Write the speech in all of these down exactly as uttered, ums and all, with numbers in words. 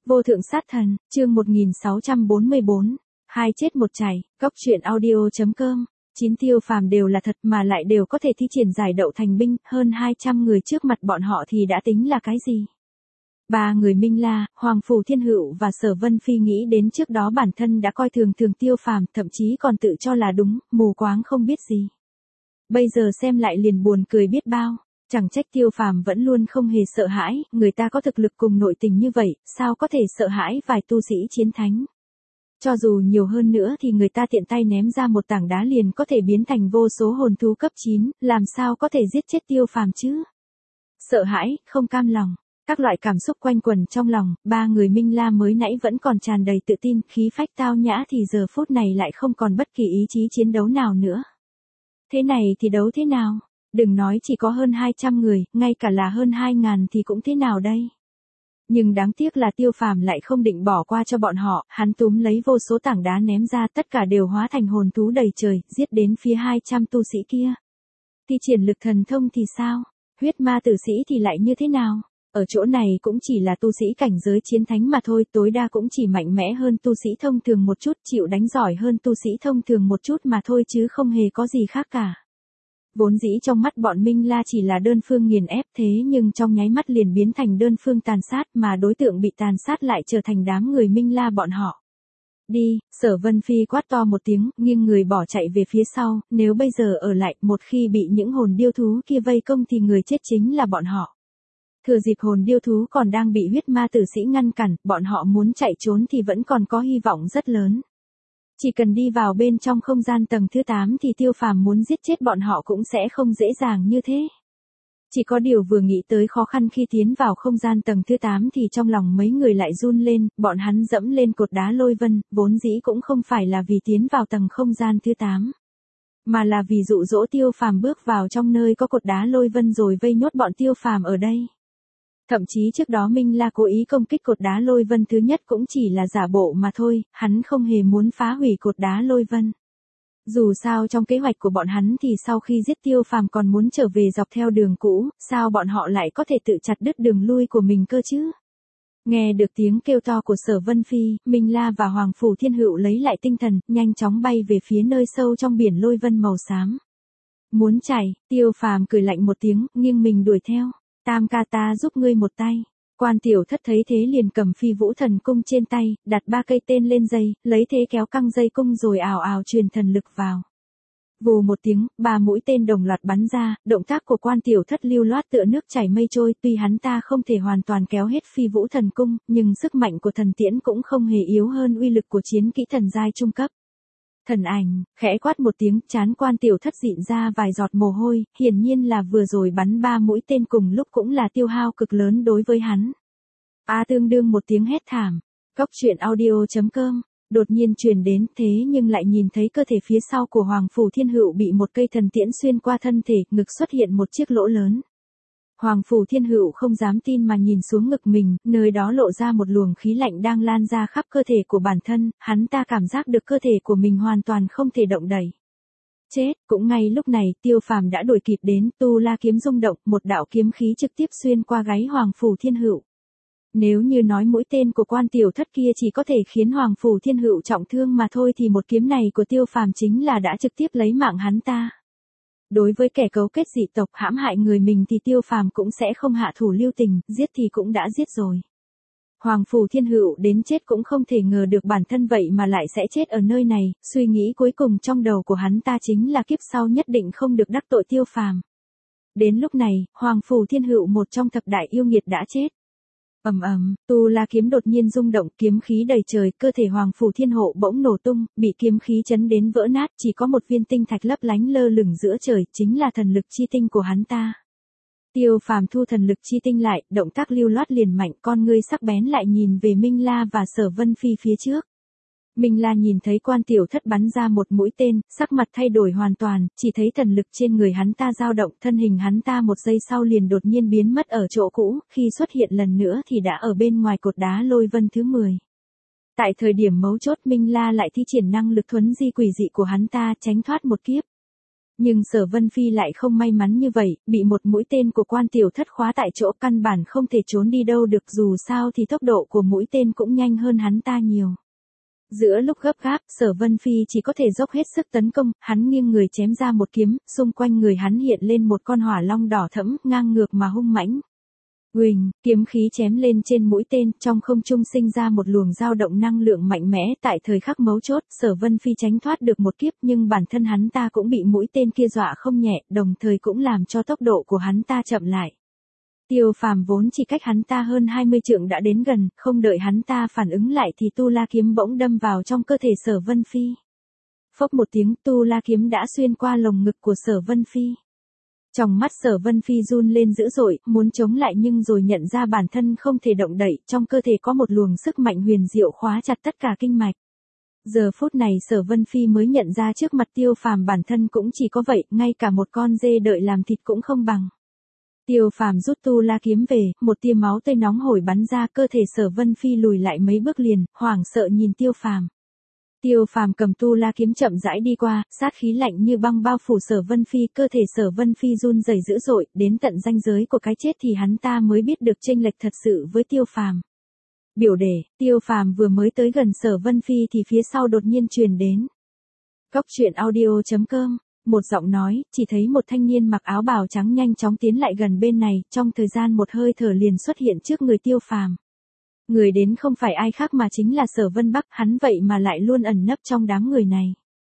Vô thượng sát thần, chương một nghìn sáu trăm bốn mươi bốn, hai chết một chảy, góc truyện audio.com. Chín tiêu phàm đều là thật mà lại đều có thể thi triển giải đậu thành binh, hơn hai trăm người trước mặt bọn họ thì đã tính là cái gì? Ba người Minh La, Hoàng Phủ Thiên Hựu và Sở Vân Phi nghĩ đến trước đó bản thân đã coi thường thường tiêu phàm, thậm chí còn tự cho là đúng, mù quáng không biết gì. Bây giờ xem lại liền buồn cười biết bao. Chẳng trách tiêu phàm vẫn luôn không hề sợ hãi, người ta có thực lực cùng nội tình như vậy, sao có thể sợ hãi vài tu sĩ chiến thánh. Cho dù nhiều hơn nữa thì người ta tiện tay ném ra một tảng đá liền có thể biến thành vô số hồn thú cấp chín, làm sao có thể giết chết tiêu phàm chứ? Sợ hãi, không cam lòng, các loại cảm xúc quanh quẩn trong lòng, ba người Minh La mới nãy vẫn còn tràn đầy tự tin, khí phách tao nhã thì giờ phút này lại không còn bất kỳ ý chí chiến đấu nào nữa. Thế này thì đấu thế nào? Đừng nói chỉ có hơn hai trăm người, ngay cả là hơn hai ngàn thì cũng thế nào đây? Nhưng đáng tiếc là tiêu phàm lại không định bỏ qua cho bọn họ, hắn túm lấy vô số tảng đá ném ra, tất cả đều hóa thành hồn thú đầy trời, giết đến phía hai trăm tu sĩ kia. Thi triển lực thần thông thì sao? Huyết ma tử sĩ thì lại như thế nào? Ở chỗ này cũng chỉ là tu sĩ cảnh giới chiến thánh mà thôi, tối đa cũng chỉ mạnh mẽ hơn tu sĩ thông thường một chút, chịu đánh giỏi hơn tu sĩ thông thường một chút mà thôi chứ không hề có gì khác cả. Vốn dĩ trong mắt bọn Minh La chỉ là đơn phương nghiền ép thế nhưng trong nháy mắt liền biến thành đơn phương tàn sát mà đối tượng bị tàn sát lại trở thành đám người Minh La bọn họ. Đi, Sở Vân Phi quát to một tiếng, nhưng người bỏ chạy về phía sau, nếu bây giờ ở lại, một khi bị những hồn điêu thú kia vây công thì người chết chính là bọn họ. Thừa dịp hồn điêu thú còn đang bị huyết ma tử sĩ ngăn cản, bọn họ muốn chạy trốn thì vẫn còn có hy vọng rất lớn. Chỉ cần đi vào bên trong không gian tầng thứ tám thì tiêu phàm muốn giết chết bọn họ cũng sẽ không dễ dàng như thế. Chỉ có điều vừa nghĩ tới khó khăn khi tiến vào không gian tầng thứ tám thì trong lòng mấy người lại run lên, bọn hắn dẫm lên cột đá lôi vân, vốn dĩ cũng không phải là vì tiến vào tầng không gian thứ tám. Mà là vì dụ dỗ tiêu phàm bước vào trong nơi có cột đá lôi vân rồi vây nhốt bọn tiêu phàm ở đây. Thậm chí trước đó Minh La cố ý công kích cột đá lôi vân thứ nhất cũng chỉ là giả bộ mà thôi, hắn không hề muốn phá hủy cột đá lôi vân. Dù sao trong kế hoạch của bọn hắn thì sau khi giết tiêu phàm còn muốn trở về dọc theo đường cũ, sao bọn họ lại có thể tự chặt đứt đường lui của mình cơ chứ? Nghe được tiếng kêu to của Sở Vân Phi, Minh La và Hoàng Phủ Thiên Hựu lấy lại tinh thần, nhanh chóng bay về phía nơi sâu trong biển lôi vân màu xám. Muốn chạy, tiêu phàm cười lạnh một tiếng, nghiêng mình đuổi theo. Tam ca ta giúp ngươi một tay. Quan tiểu thất thấy thế liền cầm phi vũ thần cung trên tay, đặt ba cây tên lên dây, lấy thế kéo căng dây cung rồi ào ào truyền thần lực vào. Vù một tiếng, ba mũi tên đồng loạt bắn ra, động tác của quan tiểu thất lưu loát tựa nước chảy mây trôi, tuy hắn ta không thể hoàn toàn kéo hết phi vũ thần cung, nhưng sức mạnh của thần tiễn cũng không hề yếu hơn uy lực của chiến kỹ thần giai trung cấp. Thần ảnh, khẽ quát một tiếng, trán quan tiểu thất dịn ra vài giọt mồ hôi, hiển nhiên là vừa rồi bắn ba mũi tên cùng lúc cũng là tiêu hao cực lớn đối với hắn. A tương đương một tiếng hét thảm, góc truyện audio.com, đột nhiên truyền đến thế nhưng lại nhìn thấy cơ thể phía sau của Hoàng Phủ Thiên Hựu bị một cây thần tiễn xuyên qua thân thể, ngực xuất hiện một chiếc lỗ lớn. Hoàng Phủ Thiên Hựu không dám tin mà nhìn xuống ngực mình, nơi đó lộ ra một luồng khí lạnh đang lan ra khắp cơ thể của bản thân, hắn ta cảm giác được cơ thể của mình hoàn toàn không thể động đậy. Chết, cũng ngay lúc này, tiêu phàm đã đuổi kịp đến, tu la kiếm rung động, một đạo kiếm khí trực tiếp xuyên qua gáy Hoàng Phủ Thiên Hựu. Nếu như nói mũi tên của quan tiểu thất kia chỉ có thể khiến Hoàng Phủ Thiên Hựu trọng thương mà thôi thì một kiếm này của tiêu phàm chính là đã trực tiếp lấy mạng hắn ta. Đối với kẻ cấu kết dị tộc hãm hại người mình thì tiêu phàm cũng sẽ không hạ thủ lưu tình, giết thì cũng đã giết rồi. Hoàng Phủ Thiên Hựu đến chết cũng không thể ngờ được bản thân vậy mà lại sẽ chết ở nơi này, suy nghĩ cuối cùng trong đầu của hắn ta chính là kiếp sau nhất định không được đắc tội tiêu phàm. Đến lúc này, Hoàng Phủ Thiên Hựu một trong thập đại yêu nghiệt đã chết. Ầm ầm, tu la kiếm đột nhiên rung động, kiếm khí đầy trời, cơ thể Hoàng Phủ Thiên Hộ bỗng nổ tung, bị kiếm khí chấn đến vỡ nát, chỉ có một viên tinh thạch lấp lánh lơ lửng giữa trời, chính là thần lực chi tinh của hắn ta. Tiêu phàm thu thần lực chi tinh lại, động tác lưu loát liền mạnh, con ngươi sắc bén lại nhìn về Minh La và Sở Vân Phi phía trước. Minh La nhìn thấy quan tiểu thất bắn ra một mũi tên, sắc mặt thay đổi hoàn toàn, chỉ thấy thần lực trên người hắn ta dao động, thân hình hắn ta một giây sau liền đột nhiên biến mất ở chỗ cũ, khi xuất hiện lần nữa thì đã ở bên ngoài cột đá lôi vân thứ mười. Tại thời điểm mấu chốt Minh La lại thi triển năng lực thuấn di quỷ dị của hắn ta, tránh thoát một kiếp. Nhưng Sở Vân Phi lại không may mắn như vậy, bị một mũi tên của Quan Tiểu Thất khóa tại chỗ, căn bản không thể trốn đi đâu được, dù sao thì tốc độ của mũi tên cũng nhanh hơn hắn ta nhiều. Giữa lúc gấp gáp, Sở Vân Phi chỉ có thể dốc hết sức tấn công, hắn nghiêng người chém ra một kiếm, xung quanh người hắn hiện lên một con hỏa long đỏ thẫm, ngang ngược mà hung mãnh. Uỳnh, kiếm khí chém lên trên mũi tên, trong không trung sinh ra một luồng dao động năng lượng mạnh mẽ, tại thời khắc mấu chốt, Sở Vân Phi tránh thoát được một kiếp, nhưng bản thân hắn ta cũng bị mũi tên kia dọa không nhẹ, đồng thời cũng làm cho tốc độ của hắn ta chậm lại. Tiêu Phàm vốn chỉ cách hắn ta hơn hai mươi trượng đã đến gần, không đợi hắn ta phản ứng lại thì Tu La kiếm bỗng đâm vào trong cơ thể Sở Vân Phi. Phốc một tiếng, Tu La kiếm đã xuyên qua lồng ngực của Sở Vân Phi. Trong mắt Sở Vân Phi run lên dữ dội, muốn chống lại nhưng rồi nhận ra bản thân không thể động đậy, trong cơ thể có một luồng sức mạnh huyền diệu khóa chặt tất cả kinh mạch. Giờ phút này Sở Vân Phi mới nhận ra trước mặt Tiêu Phàm bản thân cũng chỉ có vậy, ngay cả một con dê đợi làm thịt cũng không bằng. Tiêu Phàm rút Tu La kiếm về, một tia máu tươi nóng hổi bắn ra, cơ thể Sở Vân Phi lùi lại mấy bước liền, hoảng sợ nhìn Tiêu Phàm. Tiêu Phàm cầm Tu La kiếm chậm rãi đi qua, sát khí lạnh như băng bao phủ Sở Vân Phi, cơ thể Sở Vân Phi run rẩy dữ dội, đến tận ranh giới của cái chết thì hắn ta mới biết được chênh lệch thật sự với Tiêu Phàm. Biểu đề, Tiêu Phàm vừa mới tới gần Sở Vân Phi thì phía sau đột nhiên truyền đến. Cốc truyện audio chấm com, một giọng nói, chỉ thấy một thanh niên mặc áo bào trắng nhanh chóng tiến lại gần bên này, trong thời gian một hơi thở liền xuất hiện trước người Tiêu Phàm. Người đến không phải ai khác mà chính là Sở Vân Bắc, hắn vậy mà lại luôn ẩn nấp trong đám người này.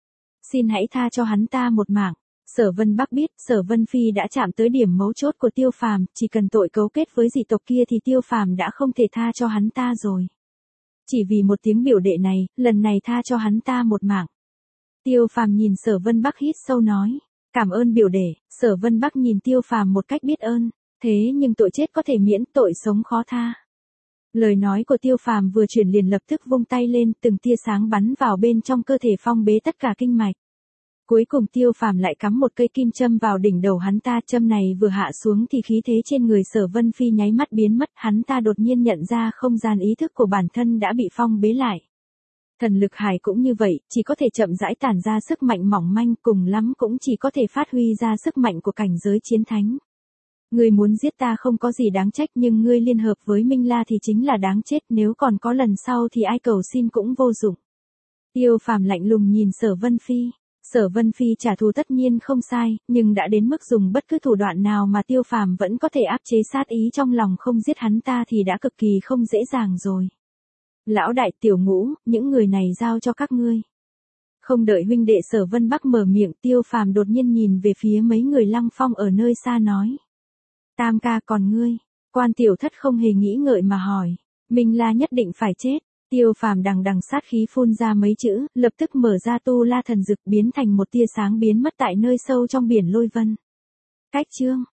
Xin hãy tha cho hắn ta một mạng. Sở Vân Bắc biết, Sở Vân Phi đã chạm tới điểm mấu chốt của Tiêu Phàm, chỉ cần tội cấu kết với dị tộc kia thì Tiêu Phàm đã không thể tha cho hắn ta rồi. Chỉ vì một tiếng biểu đệ này, lần này tha cho hắn ta một mạng. Tiêu Phàm nhìn Sở Vân Bắc hít sâu nói, cảm ơn biểu đệ. Sở Vân Bắc nhìn Tiêu Phàm một cách biết ơn, thế nhưng tội chết có thể miễn, tội sống khó tha. Lời nói của Tiêu Phàm vừa chuyển liền lập tức vung tay lên, từng tia sáng bắn vào bên trong cơ thể phong bế tất cả kinh mạch. Cuối cùng Tiêu Phàm lại cắm một cây kim châm vào đỉnh đầu hắn ta, châm này vừa hạ xuống thì khí thế trên người Sở Vân Phi nháy mắt biến mất, hắn ta đột nhiên nhận ra không gian ý thức của bản thân đã bị phong bế lại. Thần lực hải cũng như vậy, chỉ có thể chậm rãi tản ra sức mạnh mỏng manh, cùng lắm cũng chỉ có thể phát huy ra sức mạnh của cảnh giới chiến thánh. Ngươi muốn giết ta không có gì đáng trách, nhưng ngươi liên hợp với Minh La thì chính là đáng chết, nếu còn có lần sau thì ai cầu xin cũng vô dụng. Tiêu Phàm lạnh lùng nhìn Sở Vân Phi. Sở Vân Phi trả thù tất nhiên không sai, nhưng đã đến mức dùng bất cứ thủ đoạn nào mà Tiêu Phàm vẫn có thể áp chế sát ý trong lòng không giết hắn ta thì đã cực kỳ không dễ dàng rồi. Lão đại, Tiểu Ngũ, những người này giao cho các ngươi. Không đợi huynh đệ Sở Vân Bắc mở miệng, Tiêu Phàm đột nhiên nhìn về phía mấy người Lăng Phong ở nơi xa nói. Tam ca, còn ngươi? Quan Tiểu Thất không hề nghĩ ngợi mà hỏi. Minh La nhất định phải chết. Tiêu Phàm đằng đằng sát khí phun ra mấy chữ, lập tức mở ra Tu La thần dực biến thành một tia sáng biến mất tại nơi sâu trong biển lôi vân. Cách chương